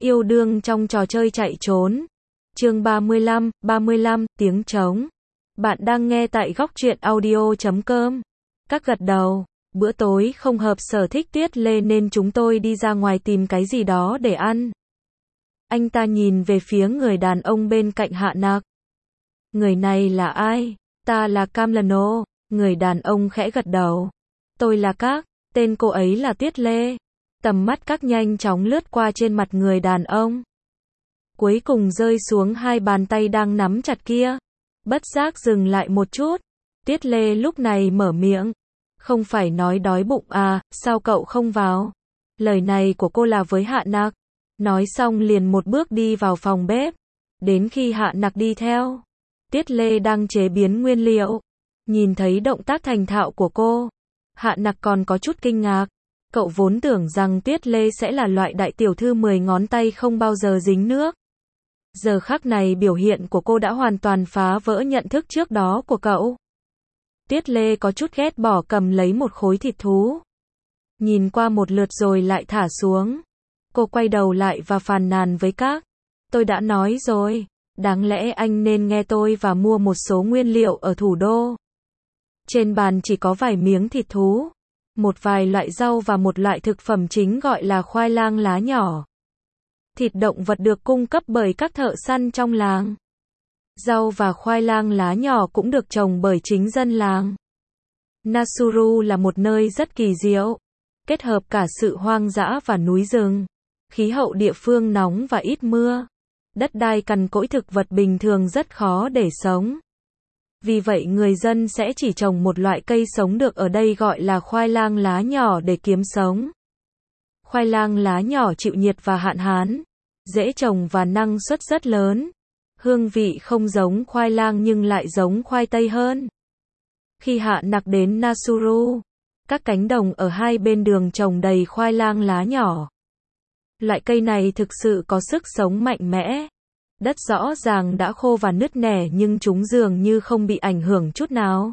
yêu đương trong trò chơi chạy trốn. Chương 35, tiếng trống. Bạn đang nghe tại góc truyện audio.com. Các gật đầu. Bữa tối không hợp sở thích Tuyết Lê nên chúng tôi đi ra ngoài tìm cái gì đó để ăn. Anh ta nhìn về phía người đàn ông bên cạnh Hạ Nặc. Người này là ai? Ta là Camlano. Người đàn ông khẽ gật đầu. Tôi là Các. Tên cô ấy là Tuyết Lê. Tầm mắt Các nhanh chóng lướt qua trên mặt người đàn ông. Cuối cùng rơi xuống hai bàn tay đang nắm chặt kia. Bất giác dừng lại một chút. Tuyết Lê lúc này mở miệng. Không phải nói đói bụng à, sao cậu không vào? Lời này của cô là với Hạ Nặc. Nói xong liền một bước đi vào phòng bếp. Đến khi Hạ Nặc đi theo, Tuyết Lê đang chế biến nguyên liệu. Nhìn thấy động tác thành thạo của cô, Hạ Nặc còn có chút kinh ngạc. Cậu vốn tưởng rằng Tuyết Lê sẽ là loại đại tiểu thư 10 ngón tay không bao giờ dính nước. Giờ khắc này biểu hiện của cô đã hoàn toàn phá vỡ nhận thức trước đó của cậu. Tuyết Lê có chút ghét bỏ cầm lấy một khối thịt thú. Nhìn qua một lượt rồi lại thả xuống. Cô quay đầu lại và phàn nàn với Các. Tôi đã nói rồi, đáng lẽ anh nên nghe tôi và mua một số nguyên liệu ở thủ đô. Trên bàn chỉ có vài miếng thịt thú, một vài loại rau và một loại thực phẩm chính gọi là khoai lang lá nhỏ. Thịt động vật được cung cấp bởi các thợ săn trong làng. Rau và khoai lang lá nhỏ cũng được trồng bởi chính dân làng. Nasuru là một nơi rất kỳ diệu, kết hợp cả sự hoang dã và núi rừng. Khí hậu địa phương nóng và ít mưa. Đất đai cằn cỗi, thực vật bình thường rất khó để sống. Vì vậy người dân sẽ chỉ trồng một loại cây sống được ở đây gọi là khoai lang lá nhỏ để kiếm sống. Khoai lang lá nhỏ chịu nhiệt và hạn hán, dễ trồng và năng suất rất lớn. Hương vị không giống khoai lang nhưng lại giống khoai tây hơn. Khi Hạ Nặc đến Nasuru, các cánh đồng ở hai bên đường trồng đầy khoai lang lá nhỏ. Loại cây này thực sự có sức sống mạnh mẽ. Đất rõ ràng đã khô và nứt nẻ nhưng chúng dường như không bị ảnh hưởng chút nào.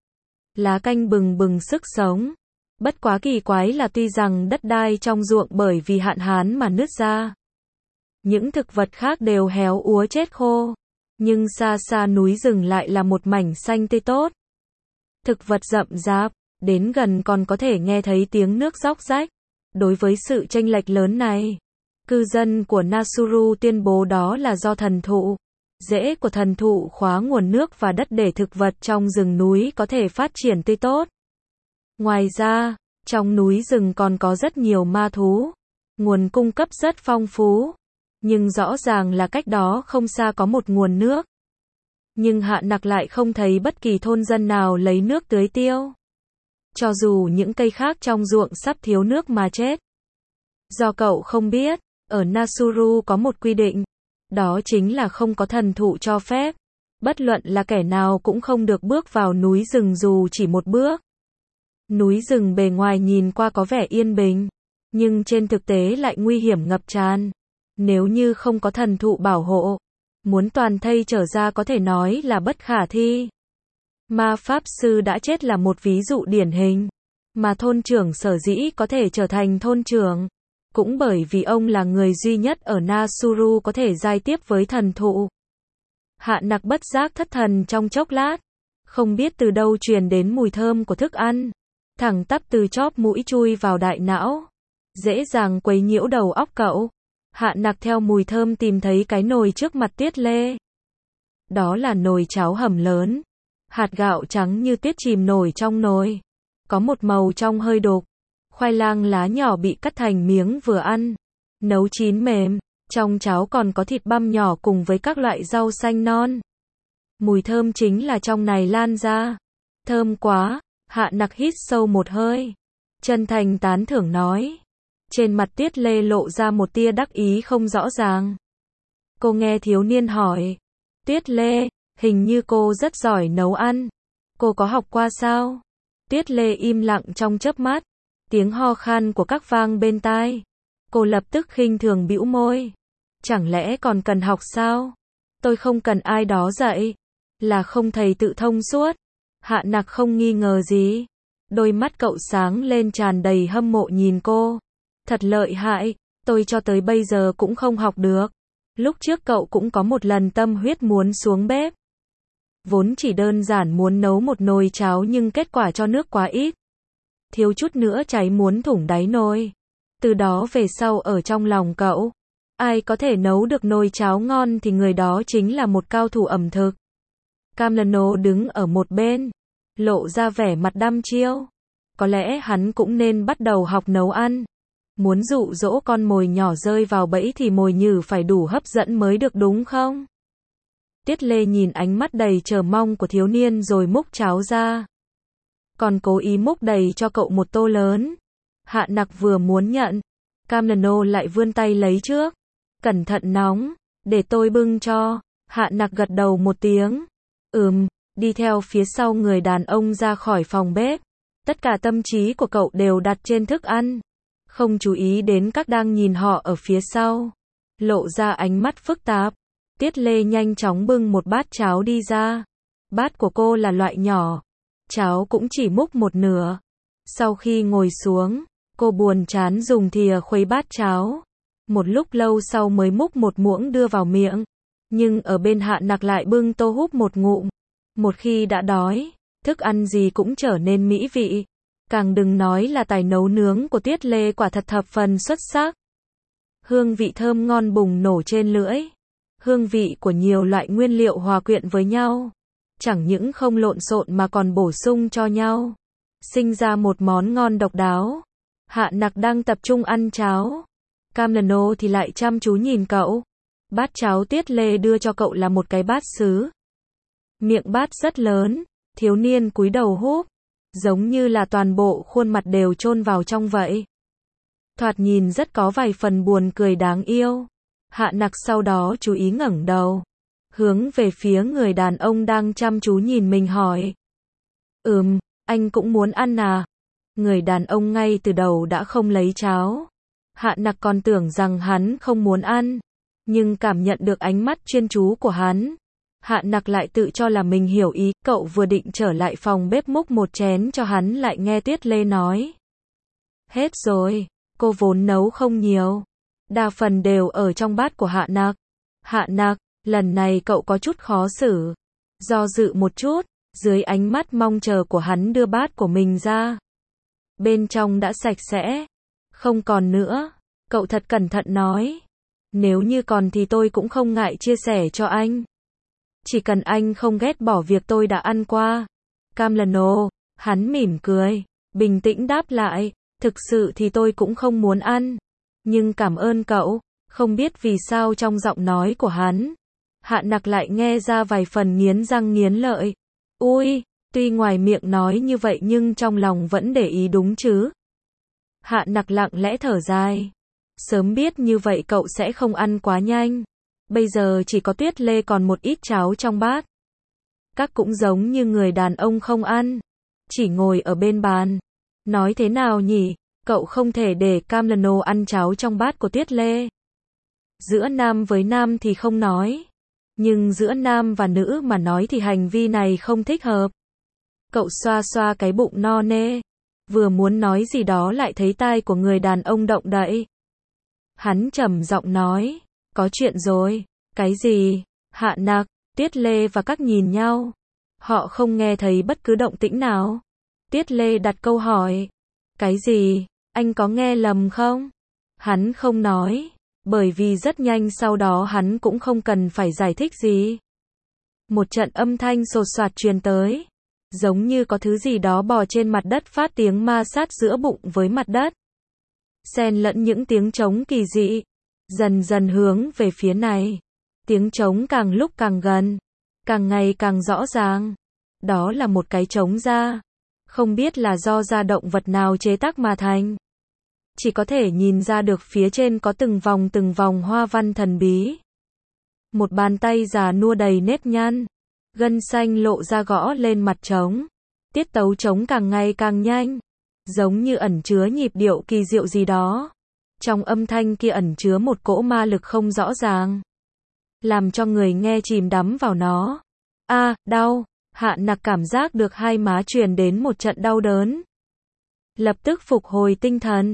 Lá canh bừng bừng sức sống. Bất quá kỳ quái là tuy rằng đất đai trong ruộng bởi vì hạn hán mà nứt ra, những thực vật khác đều héo úa chết khô. Nhưng xa xa núi rừng lại là một mảnh xanh tươi tốt. Thực vật rậm rạp, đến gần còn có thể nghe thấy tiếng nước róc rách. Đối với sự chênh lệch lớn này, cư dân của Nasuru tuyên bố đó là do thần thụ. Rễ của thần thụ khóa nguồn nước và đất để thực vật trong rừng núi có thể phát triển tươi tốt. Ngoài ra, trong núi rừng còn có rất nhiều ma thú. Nguồn cung cấp rất phong phú. Nhưng rõ ràng là cách đó không xa có một nguồn nước. Nhưng Hạ Nặc lại không thấy bất kỳ thôn dân nào lấy nước tưới tiêu. Cho dù những cây khác trong ruộng sắp thiếu nước mà chết. Do cậu không biết, ở Nasuru có một quy định. Đó chính là không có thần thụ cho phép. Bất luận là kẻ nào cũng không được bước vào núi rừng dù chỉ một bước. Núi rừng bề ngoài nhìn qua có vẻ yên bình, nhưng trên thực tế lại nguy hiểm ngập tràn. Nếu như không có thần thụ bảo hộ, muốn toàn thây trở ra có thể nói là bất khả thi. Ma Pháp Sư đã chết là một ví dụ điển hình. Mà thôn trưởng sở dĩ có thể trở thành thôn trưởng, cũng bởi vì ông là người duy nhất ở Nasuru có thể giao tiếp với thần thụ. Hạ Nặc bất giác thất thần trong chốc lát. Không biết từ đâu truyền đến mùi thơm của thức ăn. Thẳng tắp từ chóp mũi chui vào đại não. Dễ dàng quấy nhiễu đầu óc cậu. Hạ Nặc theo mùi thơm tìm thấy cái nồi trước mặt Tuyết Lê. Đó là nồi cháo hầm lớn. Hạt gạo trắng như tuyết chìm nổi trong nồi. Có một màu trong hơi đục. Khoai lang lá nhỏ bị cắt thành miếng vừa ăn. Nấu chín mềm. Trong cháo còn có thịt băm nhỏ cùng với các loại rau xanh non. Mùi thơm chính là trong này lan ra. Thơm quá. Hạ Nặc hít sâu một hơi. Chân thành tán thưởng nói. Trên mặt Tuyết Lê lộ ra một tia đắc ý không rõ ràng. Cô nghe thiếu niên hỏi. Tuyết Lê, hình như cô rất giỏi nấu ăn. Cô có học qua sao? Tuyết Lê im lặng trong chớp mắt. Tiếng ho khan của Các vang bên tai. Cô lập tức khinh thường bĩu môi. Chẳng lẽ còn cần học sao? Tôi không cần ai đó dạy. Là không thầy tự thông suốt. Hạ Nặc không nghi ngờ gì. Đôi mắt cậu sáng lên tràn đầy hâm mộ nhìn cô. Thật lợi hại. Tôi cho tới bây giờ cũng không học được. Lúc trước cậu cũng có một lần tâm huyết muốn xuống bếp. Vốn chỉ đơn giản muốn nấu một nồi cháo nhưng kết quả cho nước quá ít. Thiếu chút nữa cháy muốn thủng đáy nồi. Từ đó về sau ở trong lòng cậu, ai có thể nấu được nồi cháo ngon thì người đó chính là một cao thủ ẩm thực. Camlano đứng ở một bên, lộ ra vẻ mặt đăm chiêu. Có lẽ hắn cũng nên bắt đầu học nấu ăn. Muốn dụ dỗ con mồi nhỏ rơi vào bẫy thì mồi nhử phải đủ hấp dẫn mới được đúng không? Tiết Lê nhìn ánh mắt đầy chờ mong của thiếu niên rồi múc cháo ra. Còn cố ý múc đầy cho cậu một tô lớn. Hạ Nặc vừa muốn nhận, Camlano lại vươn tay lấy trước. Cẩn thận nóng, để tôi bưng cho. Hạ Nặc gật đầu một tiếng. Đi theo phía sau người đàn ông ra khỏi phòng bếp. Tất cả tâm trí của cậu đều đặt trên thức ăn. Không chú ý đến các đang nhìn họ ở phía sau. Lộ ra ánh mắt phức tạp. Tiết Lê nhanh chóng bưng một bát cháo đi ra. Bát của cô là loại nhỏ. Cháo cũng chỉ múc một nửa. Sau khi ngồi xuống, cô buồn chán dùng thìa khuấy bát cháo. Một lúc lâu sau mới múc một muỗng đưa vào miệng. Nhưng ở bên Hạ Nặc lại bưng tô húp một ngụm. Một khi đã đói, thức ăn gì cũng trở nên mỹ vị. Càng đừng nói là tài nấu nướng của Tiết Lê quả thật thập phần xuất sắc. Hương vị thơm ngon bùng nổ trên lưỡi. Hương vị của nhiều loại nguyên liệu hòa quyện với nhau. Chẳng những không lộn xộn mà còn bổ sung cho nhau. Sinh ra một món ngon độc đáo. Hạ Nặc đang tập trung ăn cháo. Camlano thì lại chăm chú nhìn cậu. Bát cháo Tiết Lê đưa cho cậu là một cái bát sứ. Miệng bát rất lớn, thiếu niên cúi đầu húp. Giống như là toàn bộ khuôn mặt đều chôn vào trong vậy. Thoạt nhìn rất có vài phần buồn cười đáng yêu. Hạ Nặc sau đó chú ý ngẩng đầu. Hướng về phía người đàn ông đang chăm chú nhìn mình hỏi. Anh cũng muốn ăn à? Người đàn ông ngay từ đầu đã không lấy cháo. Hạ Nặc còn tưởng rằng hắn không muốn ăn. Nhưng cảm nhận được ánh mắt chuyên chú của hắn. Hạ Nặc lại tự cho là mình hiểu ý. Cậu vừa định trở lại phòng bếp múc một chén cho hắn lại nghe Tiết Lê nói. Hết rồi, cô vốn nấu không nhiều. Đa phần đều ở trong bát của Hạ Nặc. Hạ Nặc, lần này cậu có chút khó xử. Do dự một chút, dưới ánh mắt mong chờ của hắn đưa bát của mình ra. Bên trong đã sạch sẽ. Không còn nữa. Cậu thật cẩn thận nói. Nếu như còn thì tôi cũng không ngại chia sẻ cho anh. Chỉ cần anh không ghét bỏ việc tôi đã ăn qua. Camlano, hắn mỉm cười, bình tĩnh đáp lại, thực sự thì tôi cũng không muốn ăn. Nhưng cảm ơn cậu. Không biết vì sao trong giọng nói của hắn, Hạ Nặc lại nghe ra vài phần nghiến răng nghiến lợi. Ui, tuy ngoài miệng nói như vậy nhưng trong lòng vẫn để ý đúng chứ. Hạ Nặc lặng lẽ thở dài. Sớm biết như vậy cậu sẽ không ăn quá nhanh. Bây giờ chỉ có Tiết Lê còn một ít cháo trong bát. Các cũng giống như người đàn ông không ăn. Chỉ ngồi ở bên bàn. Nói thế nào nhỉ? Cậu không thể để Camlano ăn cháo trong bát của Tiết Lê. Giữa nam với nam thì không nói. Nhưng giữa nam và nữ mà nói thì hành vi này không thích hợp. Cậu xoa xoa cái bụng no nê. Vừa muốn nói gì đó lại thấy tai của người đàn ông động đậy. Hắn trầm giọng nói. Có chuyện rồi. Cái gì? Hạ Nặc, Tiết Lê và các nhìn nhau. Họ không nghe thấy bất cứ động tĩnh nào. Tiết Lê đặt câu hỏi. Cái gì? Anh có nghe lầm không? Hắn không nói. Bởi vì rất nhanh sau đó hắn cũng không cần phải giải thích gì. Một trận âm thanh sột soạt truyền tới. Giống như có thứ gì đó bò trên mặt đất phát tiếng ma sát giữa bụng với mặt đất. Xen lẫn những tiếng trống kỳ dị. Dần dần hướng về phía này. Tiếng trống càng lúc càng gần. Càng ngày càng rõ ràng. Đó là một cái trống da. Không biết là do da động vật nào chế tác mà thành. Chỉ có thể nhìn ra được phía trên có từng vòng hoa văn thần bí. Một bàn tay già nua đầy nếp nhăn. Gân xanh lộ ra gõ lên mặt trống. Tiết tấu trống càng ngày càng nhanh. Giống như ẩn chứa nhịp điệu kỳ diệu gì đó. Trong âm thanh kia ẩn chứa một cỗ ma lực không rõ ràng. Làm cho người nghe chìm đắm vào nó. Đau. Hạ Nặc cảm giác được hai má truyền đến một trận đau đớn. Lập tức phục hồi tinh thần.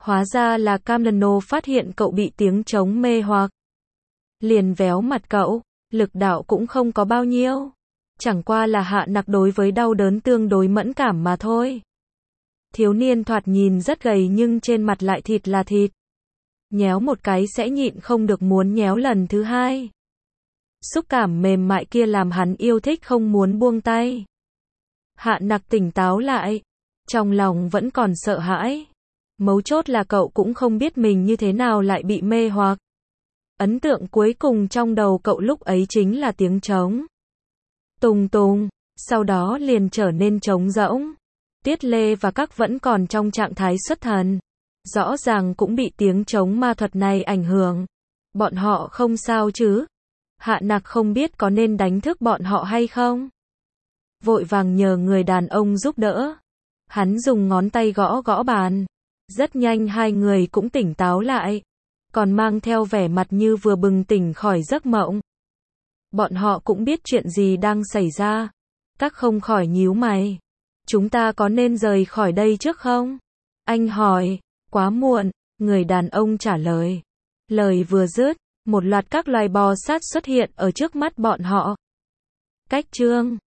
Hóa ra là Camleno phát hiện cậu bị tiếng trống mê hoặc. Liền véo mặt cậu, lực đạo cũng không có bao nhiêu. Chẳng qua là Hạ Nặc đối với đau đớn tương đối mẫn cảm mà thôi. Thiếu niên thoạt nhìn rất gầy nhưng trên mặt lại thịt là thịt. Nhéo một cái sẽ nhịn không được muốn nhéo lần thứ hai. Xúc cảm mềm mại kia làm hắn yêu thích không muốn buông tay. Hạ Nặc tỉnh táo lại. Trong lòng vẫn còn sợ hãi. Mấu chốt là cậu cũng không biết mình như thế nào lại bị mê hoặc. Ấn tượng cuối cùng trong đầu cậu lúc ấy chính là tiếng trống. Tùng tùng, sau đó liền trở nên trống rỗng. Tiết Lê và các vẫn còn trong trạng thái xuất thần. Rõ ràng cũng bị tiếng trống ma thuật này ảnh hưởng. Bọn họ không sao chứ? Hạ Nặc không biết có nên đánh thức bọn họ hay không. Vội vàng nhờ người đàn ông giúp đỡ. Hắn dùng ngón tay gõ gõ bàn. Rất nhanh hai người cũng tỉnh táo lại. Còn mang theo vẻ mặt như vừa bừng tỉnh khỏi giấc mộng. Bọn họ cũng biết chuyện gì đang xảy ra. Các không khỏi nhíu mày. Chúng ta có nên rời khỏi đây trước không? Anh hỏi. Quá muộn, người đàn ông trả lời. Lời vừa dứt, một loạt các loài bò sát xuất hiện ở trước mắt bọn họ. Cách chương